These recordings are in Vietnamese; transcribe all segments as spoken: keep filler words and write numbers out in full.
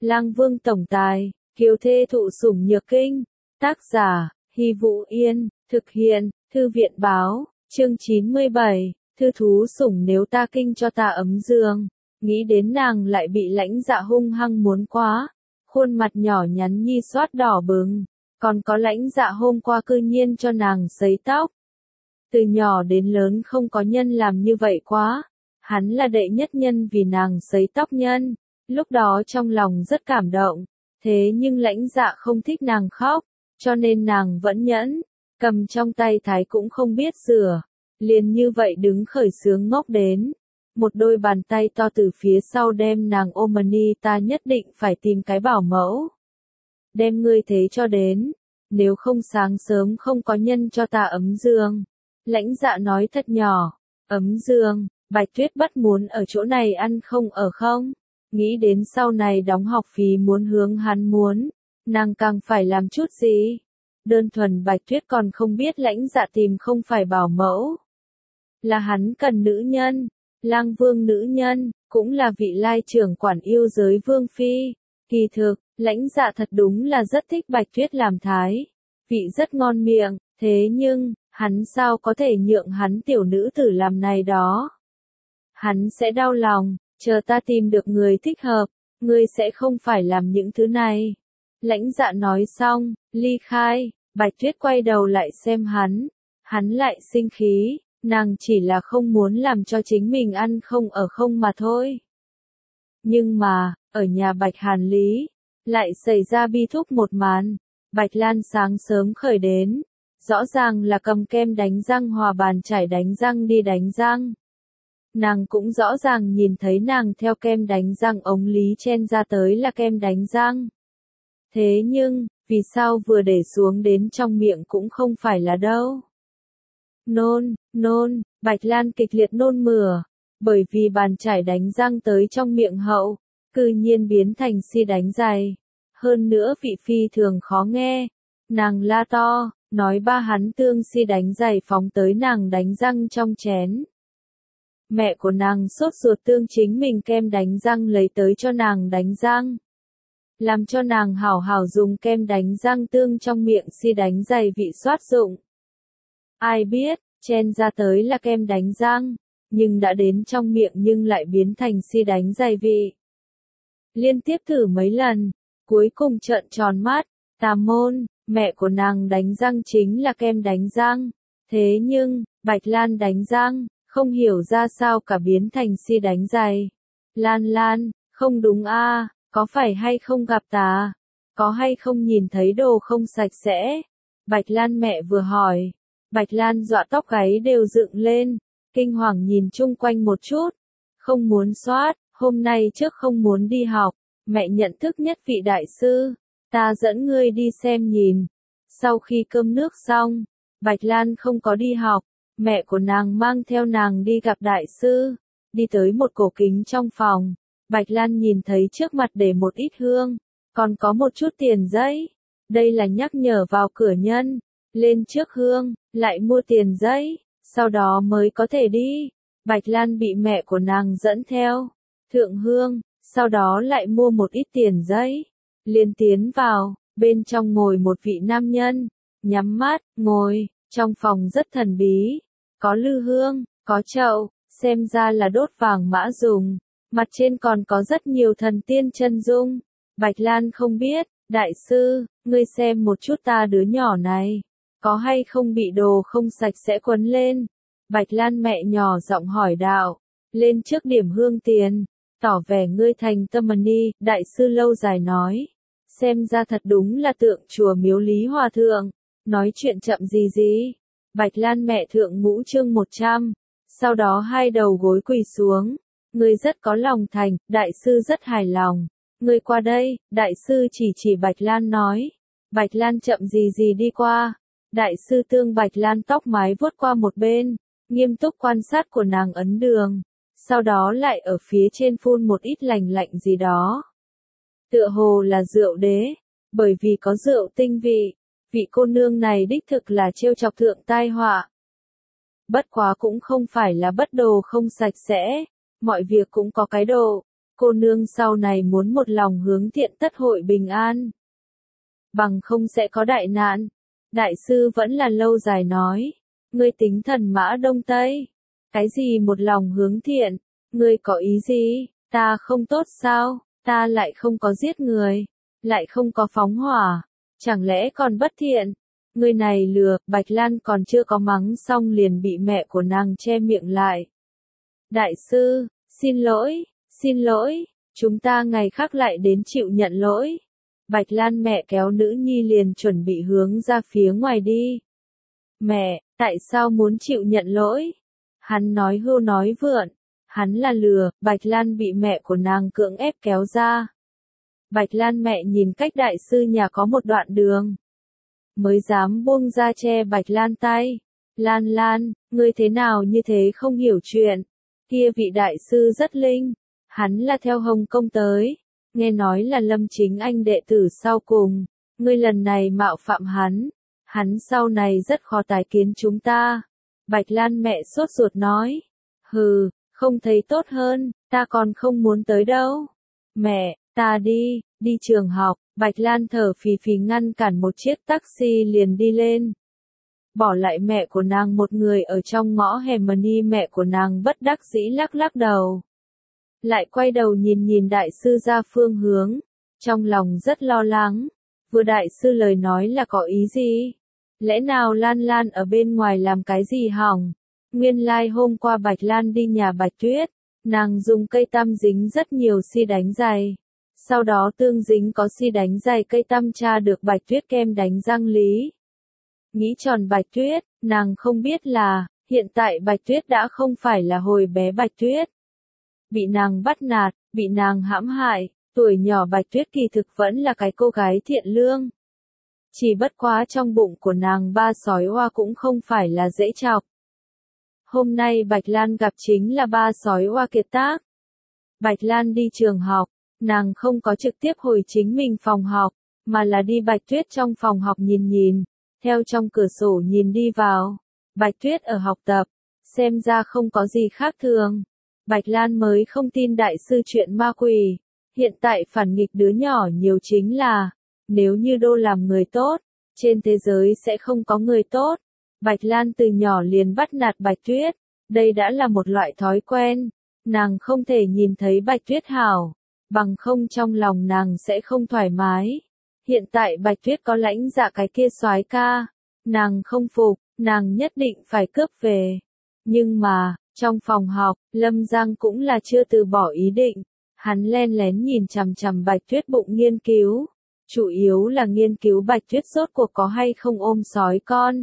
Lang Vương tổng tài, kiều thê thụ sủng nhược kinh. Tác giả, Hy Vũ Yên, thực hiện, Thư viện báo, chương chín mươi bảy, thư thú sủng nếu ta kinh cho ta ấm giường. Nghĩ đến nàng lại bị lãnh dạ hung hăng muốn quá. Khuôn mặt nhỏ nhắn nhi xoát đỏ bừng. Còn có lãnh dạ hôm qua cư nhiên cho nàng sấy tóc. Từ nhỏ đến lớn không có nhân làm như vậy quá. Hắn là đệ nhất nhân vì nàng sấy tóc nhân. Lúc đó trong lòng rất cảm động. Thế nhưng lãnh dạ không thích nàng khóc. Cho nên nàng vẫn nhẫn. Cầm trong tay thái cũng không biết rửa. Liền như vậy đứng khởi sướng ngốc đến. Một đôi bàn tay to từ phía sau đem nàng ôm ni, ta nhất định phải tìm cái bảo mẫu. Đem ngươi thế cho đến. Nếu không sáng sớm không có nhân cho ta ấm giường. Lãnh dạ nói thật nhỏ. Ấm giường, Bạch Tuyết bất muốn ở chỗ này ăn không ở không. Nghĩ đến sau này đóng học phí muốn hướng hắn muốn. Nàng càng phải làm chút gì. Đơn thuần Bạch Tuyết còn không biết lãnh dạ tìm không phải bảo mẫu. Là hắn cần nữ nhân. Lang Vương nữ nhân, cũng là vị lai trưởng quản yêu giới vương phi. Kỳ thực, lãnh dạ thật đúng là rất thích Bạch Tuyết làm thái. Vị rất ngon miệng, thế nhưng, hắn sao có thể nhượng hắn tiểu nữ tử làm này đó. Hắn sẽ đau lòng, chờ ta tìm được người thích hợp, ngươi sẽ không phải làm những thứ này. Lãnh dạ nói xong, ly khai, Bạch Tuyết quay đầu lại xem hắn. Hắn lại sinh khí, nàng chỉ là không muốn làm cho chính mình ăn không ở không mà thôi. Nhưng mà, ở nhà Bạch Hàn Lý, lại xảy ra bi thúc một màn. Bạch Lan sáng sớm khởi đến, rõ ràng là cầm kem đánh răng hòa bàn chải đánh răng đi đánh răng. Nàng cũng rõ ràng nhìn thấy nàng theo kem đánh răng ống lý chen ra tới là kem đánh răng. Thế nhưng, vì sao vừa để xuống đến trong miệng cũng không phải là đâu. Nôn, nôn, Bạch Lan kịch liệt nôn mửa, bởi vì bàn chải đánh răng tới trong miệng hậu, cư nhiên biến thành si đánh giày. Hơn nữa vị phi thường khó nghe. Nàng la to, nói ba hắn tương si đánh giày phóng tới nàng đánh răng trong chén. Mẹ của nàng sốt ruột tương chính mình kem đánh răng lấy tới cho nàng đánh răng. Làm cho nàng hảo hảo dùng kem đánh răng tương trong miệng si đánh giày vị xoát dụng. Ai biết, chen ra tới là kem đánh răng, nhưng đã đến trong miệng nhưng lại biến thành si đánh giày vị. Liên tiếp thử mấy lần. Cuối cùng trợn tròn mắt, tà môn, mẹ của nàng đánh răng chính là kem đánh răng. Thế nhưng, Bạch Lan đánh răng, không hiểu ra sao cả biến thành si đánh giày. Lan Lan, không đúng a, à, có phải hay không gặp tà? Có hay không nhìn thấy đồ không sạch sẽ? Bạch Lan mẹ vừa hỏi. Bạch Lan dọa tóc gáy đều dựng lên, kinh hoàng nhìn chung quanh một chút. Không muốn soát, hôm nay trước không muốn đi học. Mẹ nhận thức nhất vị đại sư, ta dẫn ngươi đi xem nhìn. Sau khi cơm nước xong, Bạch Lan không có đi học, mẹ của nàng mang theo nàng đi gặp đại sư, đi tới một cổ kính trong phòng. Bạch Lan nhìn thấy trước mặt để một ít hương, còn có một chút tiền giấy. Đây là nhắc nhở vào cửa nhân, lên trước hương, lại mua tiền giấy, sau đó mới có thể đi. Bạch Lan bị mẹ của nàng dẫn theo, thượng hương. Sau đó lại mua một ít tiền giấy, liền tiến vào, bên trong ngồi một vị nam nhân, nhắm mắt, ngồi, trong phòng rất thần bí, có lư hương, có chậu, xem ra là đốt vàng mã dùng, mặt trên còn có rất nhiều thần tiên chân dung. Bạch Lan không biết, đại sư, ngươi xem một chút ta đứa nhỏ này, có hay không bị đồ không sạch sẽ quấn lên. Bạch Lan mẹ nhỏ giọng hỏi đạo, lên trước điểm hương tiền. Tỏ vẻ ngươi thành tâm ni, đại sư lâu dài nói. Xem ra thật đúng là tượng chùa miếu Lý Hòa Thượng. Nói chuyện chậm gì gì. Bạch Lan mẹ thượng ngũ chương một trăm. Sau đó hai đầu gối quỳ xuống. Ngươi rất có lòng thành, đại sư rất hài lòng. Ngươi qua đây, đại sư chỉ chỉ Bạch Lan nói. Bạch Lan chậm gì gì đi qua. Đại sư tương Bạch Lan tóc mái vuốt qua một bên. Nghiêm túc quan sát của nàng ấn đường. Sau đó lại ở phía trên phun một ít lành lạnh gì đó. Tựa hồ là rượu đế, bởi vì có rượu tinh vị, vị cô nương này đích thực là trêu chọc thượng tai họa. Bất quá cũng không phải là bất đồ không sạch sẽ, mọi việc cũng có cái độ, cô nương sau này muốn một lòng hướng thiện tất hội bình an. Bằng không sẽ có đại nạn. Đại sư vẫn là lâu dài nói. Ngươi tính thần mã đông tây. Cái gì một lòng hướng thiện? Ngươi có ý gì? Ta không tốt sao? Ta lại không có giết người. Lại không có phóng hỏa. Chẳng lẽ còn bất thiện? Ngươi này lừa, Bạch Lan còn chưa có mắng xong liền bị mẹ của nàng che miệng lại. Đại sư, xin lỗi, xin lỗi, chúng ta ngày khác lại đến chịu nhận lỗi. Bạch Lan mẹ kéo nữ nhi liền chuẩn bị hướng ra phía ngoài đi. Mẹ, tại sao muốn chịu nhận lỗi? Hắn nói hưu nói vượn. Hắn là lừa, Bạch Lan bị mẹ của nàng cưỡng ép kéo ra. Bạch Lan mẹ nhìn cách đại sư nhà có một đoạn đường. Mới dám buông ra che Bạch Lan tay. Lan Lan, ngươi thế nào như thế không hiểu chuyện. Kia vị đại sư rất linh. Hắn là theo Hồng Kông tới. Nghe nói là Lâm Chính Anh đệ tử sau cùng. Ngươi lần này mạo phạm hắn. Hắn sau này rất khó tái kiến chúng ta. Bạch Lan mẹ sốt ruột nói. Hừ, không thấy tốt hơn, ta còn không muốn tới đâu. Mẹ, ta đi, đi trường học. Bạch Lan thở phì phì ngăn cản một chiếc taxi liền đi lên. Bỏ lại mẹ của nàng một người ở trong ngõ hẻm ni mẹ của nàng bất đắc dĩ lắc lắc đầu. Lại quay đầu nhìn nhìn đại sư ra phương hướng. Trong lòng rất lo lắng. Vừa đại sư lời nói là có ý gì? Lẽ nào Lan Lan ở bên ngoài làm cái gì hỏng? Nguyên lai like hôm qua Bạch Lan đi nhà Bạch Tuyết. Nàng dùng cây tăm dính rất nhiều si đánh giày. Sau đó tương dính có si đánh giày cây tăm tra được Bạch Tuyết kem đánh răng lý. Nghĩ tròn Bạch Tuyết, nàng không biết là, hiện tại Bạch Tuyết đã không phải là hồi bé Bạch Tuyết. Bị nàng bắt nạt, bị nàng hãm hại, tuổi nhỏ Bạch Tuyết kỳ thực vẫn là cái cô gái thiện lương. Chỉ bất quá trong bụng của nàng ba sói oa cũng không phải là dễ chọc. Hôm nay Bạch Lan gặp chính là ba sói oa kiệt tác. Bạch Lan đi trường học, nàng không có trực tiếp hồi chính mình phòng học, mà là đi Bạch Tuyết trong phòng học nhìn nhìn, theo trong cửa sổ nhìn đi vào. Bạch Tuyết ở học tập, xem ra không có gì khác thường. Bạch Lan mới không tin đại sư chuyện ma quỷ. Hiện tại phản nghịch đứa nhỏ nhiều chính là, nếu như đô làm người tốt, trên thế giới sẽ không có người tốt. Bạch Lan từ nhỏ liền bắt nạt Bạch Tuyết, đây đã là một loại thói quen. Nàng không thể nhìn thấy Bạch Tuyết hảo, bằng không trong lòng nàng sẽ không thoải mái. Hiện tại Bạch Tuyết có lãnh dạ cái kia soái ca, nàng không phục, nàng nhất định phải cướp về. Nhưng mà, trong phòng học, Lâm Giang cũng là chưa từ bỏ ý định. Hắn len lén nhìn chằm chằm Bạch Tuyết bụng nghiên cứu. Chủ yếu là nghiên cứu Bạch Tuyết rốt cuộc có hay không ôm sói con.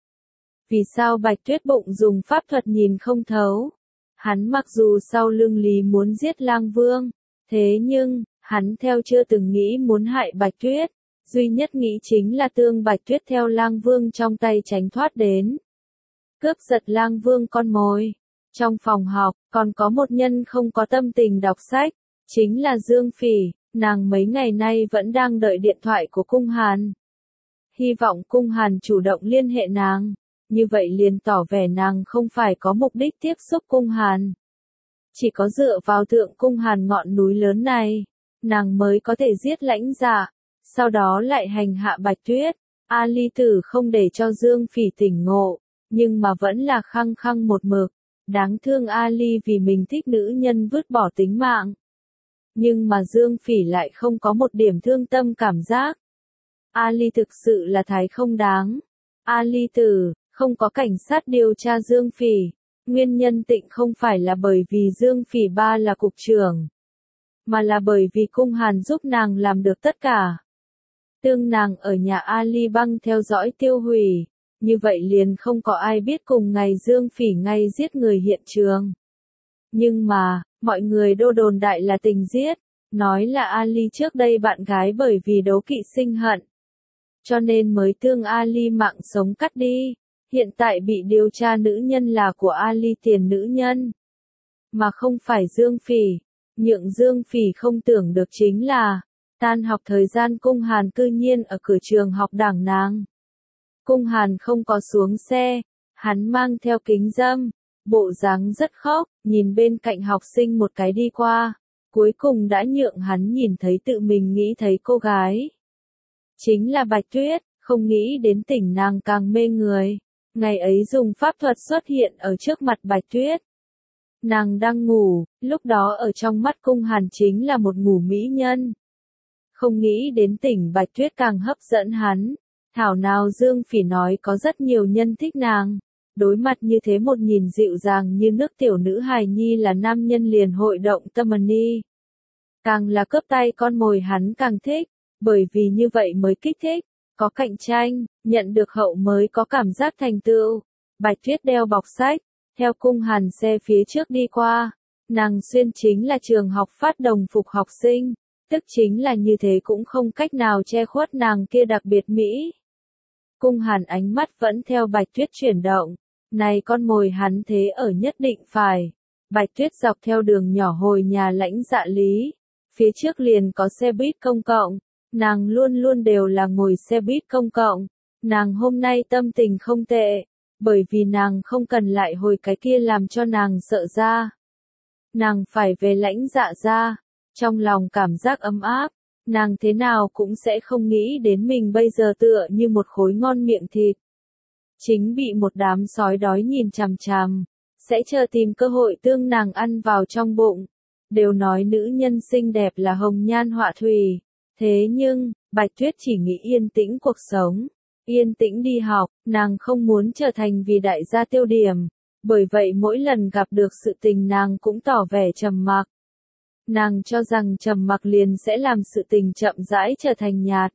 Vì sao Bạch Tuyết bụng dùng pháp thuật nhìn không thấu? Hắn mặc dù sau lưng lý muốn giết Lang Vương, thế nhưng, hắn theo chưa từng nghĩ muốn hại Bạch Tuyết, duy nhất nghĩ chính là tương Bạch Tuyết theo Lang Vương trong tay tránh thoát đến. Cướp giật Lang Vương con mồi. Trong phòng học, còn có một nhân không có tâm tình đọc sách, chính là Dương Phỉ, nàng mấy ngày nay vẫn đang đợi điện thoại của Cung Hàn. Hy vọng Cung Hàn chủ động liên hệ nàng. Như vậy liền tỏ vẻ nàng không phải có mục đích tiếp xúc Cung Hàn. Chỉ có dựa vào thượng Cung Hàn ngọn núi lớn này, nàng mới có thể giết lãnh dạ, sau đó lại hành hạ Bạch Tuyết. A Ly Tử không để cho Dương Phỉ tỉnh ngộ, nhưng mà vẫn là khăng khăng một mực. Đáng thương A Ly vì mình thích nữ nhân vứt bỏ tính mạng. Nhưng mà Dương Phỉ lại không có một điểm thương tâm cảm giác. A Ly thực sự là thái không đáng. A Ly Tử, không có cảnh sát điều tra Dương Phỉ. Nguyên nhân tịnh không phải là bởi vì Dương Phỉ ba là cục trưởng, mà là bởi vì Cung Hàn giúp nàng làm được tất cả. Tương nàng ở nhà A Ly băng theo dõi tiêu hủy. Như vậy liền không có ai biết cùng ngày Dương Phỉ ngay giết người hiện trường. Nhưng mà, mọi người đô đồn đại là tình giết, nói là Ali trước đây bạn gái bởi vì đấu kỵ sinh hận. Cho nên mới tương Ali mạng sống cắt đi, hiện tại bị điều tra nữ nhân là của Ali tiền nữ nhân. Mà không phải Dương Phỉ, nhượng Dương Phỉ không tưởng được chính là, tan học thời gian Cung Hàn cư nhiên ở cửa trường học đảng nàng. Cung Hàn không có xuống xe, hắn mang theo kính râm, bộ dáng rất khóc, nhìn bên cạnh học sinh một cái đi qua. cuối cùng đã nhượng hắn nhìn thấy tự mình nghĩ thấy cô gái. Chính là Bạch Tuyết, không nghĩ đến tỉnh nàng càng mê người. Ngày ấy dùng pháp thuật xuất hiện ở trước mặt Bạch Tuyết. Nàng đang ngủ, lúc đó ở trong mắt Cung Hàn chính là một ngủ mỹ nhân. Không nghĩ đến tỉnh Bạch Tuyết càng hấp dẫn hắn. Thảo nào Dương Phỉ nói có rất nhiều nhân thích nàng. Đối mặt như thế một nhìn dịu dàng như nước tiểu nữ hài nhi là nam nhân liền hội động tâm ni. Càng là cướp tay con mồi hắn càng thích, bởi vì như vậy mới kích thích, có cạnh tranh, nhận được hậu mới có cảm giác thành tựu. Bạch Tuyết đeo bọc sách, theo Cung Hàn xe phía trước đi qua, nàng xuyên chính là trường học phát đồng phục học sinh, tức chính là như thế cũng không cách nào che khuất nàng kia đặc biệt mỹ. Cung Hàn ánh mắt vẫn theo Bạch Tuyết chuyển động, này con mồi hắn thế ở nhất định phải. Bạch Tuyết dọc theo đường nhỏ hồi nhà Lãnh Dạ Lý, phía trước liền có xe buýt công cộng, nàng luôn luôn đều là ngồi xe buýt công cộng, nàng hôm nay tâm tình không tệ, bởi vì nàng không cần lại hồi cái kia làm cho nàng sợ ra. Nàng phải về Lãnh Dạ ra, trong lòng cảm giác ấm áp, nàng thế nào cũng sẽ không nghĩ đến mình bây giờ tựa như một khối ngon miệng thịt. Chính bị một đám sói đói nhìn chằm chằm, sẽ chờ tìm cơ hội tương nàng ăn vào trong bụng. Đều nói nữ nhân xinh đẹp là hồng nhan họa thủy, thế nhưng, Bạch Tuyết chỉ nghĩ yên tĩnh cuộc sống, yên tĩnh đi học, nàng không muốn trở thành vì đại gia tiêu điểm, bởi vậy mỗi lần gặp được sự tình nàng cũng tỏ vẻ trầm mặc. Nàng cho rằng trầm mặc liền sẽ làm sự tình chậm rãi trở thành nhạt.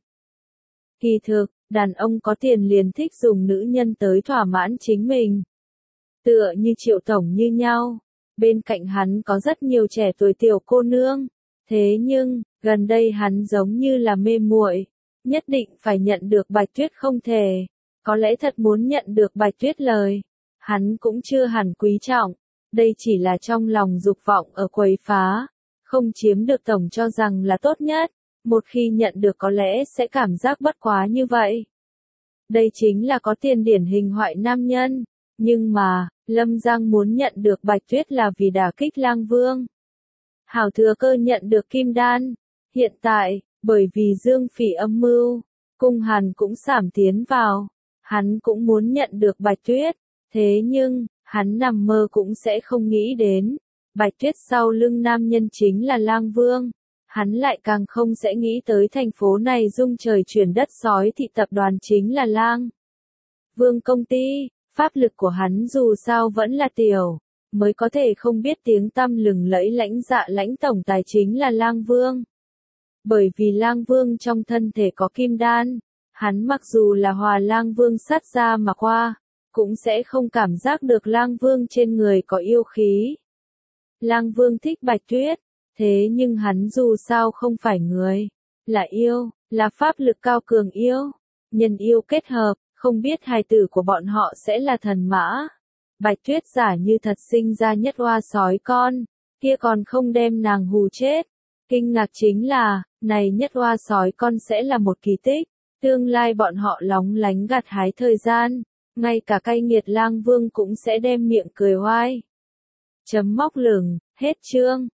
Kỳ thực, đàn ông có tiền liền thích dùng nữ nhân tới thỏa mãn chính mình. Tựa như Triệu Tổng như nhau, bên cạnh hắn có rất nhiều trẻ tuổi tiểu cô nương. Thế nhưng, gần đây hắn giống như là mê muội, nhất định phải nhận được Bạch Tuyết không thể. Có lẽ thật muốn nhận được Bạch Tuyết lời, hắn cũng chưa hẳn quý trọng. Đây chỉ là trong lòng dục vọng ở quấy phá, không chiếm được tổng cho rằng là tốt nhất. Một khi nhận được có lẽ sẽ cảm giác bất quá như vậy. Đây chính là có tiền điển hình hoại nam nhân. Nhưng mà, Lâm Giang muốn nhận được Bạch Tuyết là vì đả kích Lang Vương. Hảo thừa cơ nhận được kim đan. Hiện tại, bởi vì Dương Phỉ âm mưu, Cung Hàn cũng sảm tiến vào. Hắn cũng muốn nhận được Bạch Tuyết. Thế nhưng, hắn nằm mơ cũng sẽ không nghĩ đến. Bạch Tuyết sau lưng nam nhân chính là Lang Vương. Hắn lại càng không sẽ nghĩ tới thành phố này rung trời chuyển đất sói thị tập đoàn chính là Lang Vương công ty. Pháp lực của hắn dù sao vẫn là tiểu, mới có thể không biết tiếng tăm lừng lẫy Lãnh Dạ Lãnh tổng tài chính là Lang Vương. Bởi vì Lang Vương trong thân thể có kim đan, hắn mặc dù là hòa Lang Vương sát ra mà qua, cũng sẽ không cảm giác được Lang Vương trên người có yêu khí. Lang Vương thích Bạch Tuyết, thế nhưng hắn dù sao không phải người, là yêu, là pháp lực cao cường yêu, nhân yêu kết hợp. Không biết hài tử của bọn họ sẽ là thần mã. Bạch Tuyết giả như thật sinh ra nhất oa sói con, kia còn không đem nàng hù chết. Kinh ngạc chính là, này nhất oa sói con sẽ là một kỳ tích. Tương lai bọn họ lóng lánh gặt hái thời gian, ngay cả cay nghiệt Lang Vương cũng sẽ đem miệng cười oai. Chấm móc lửng, hết chương.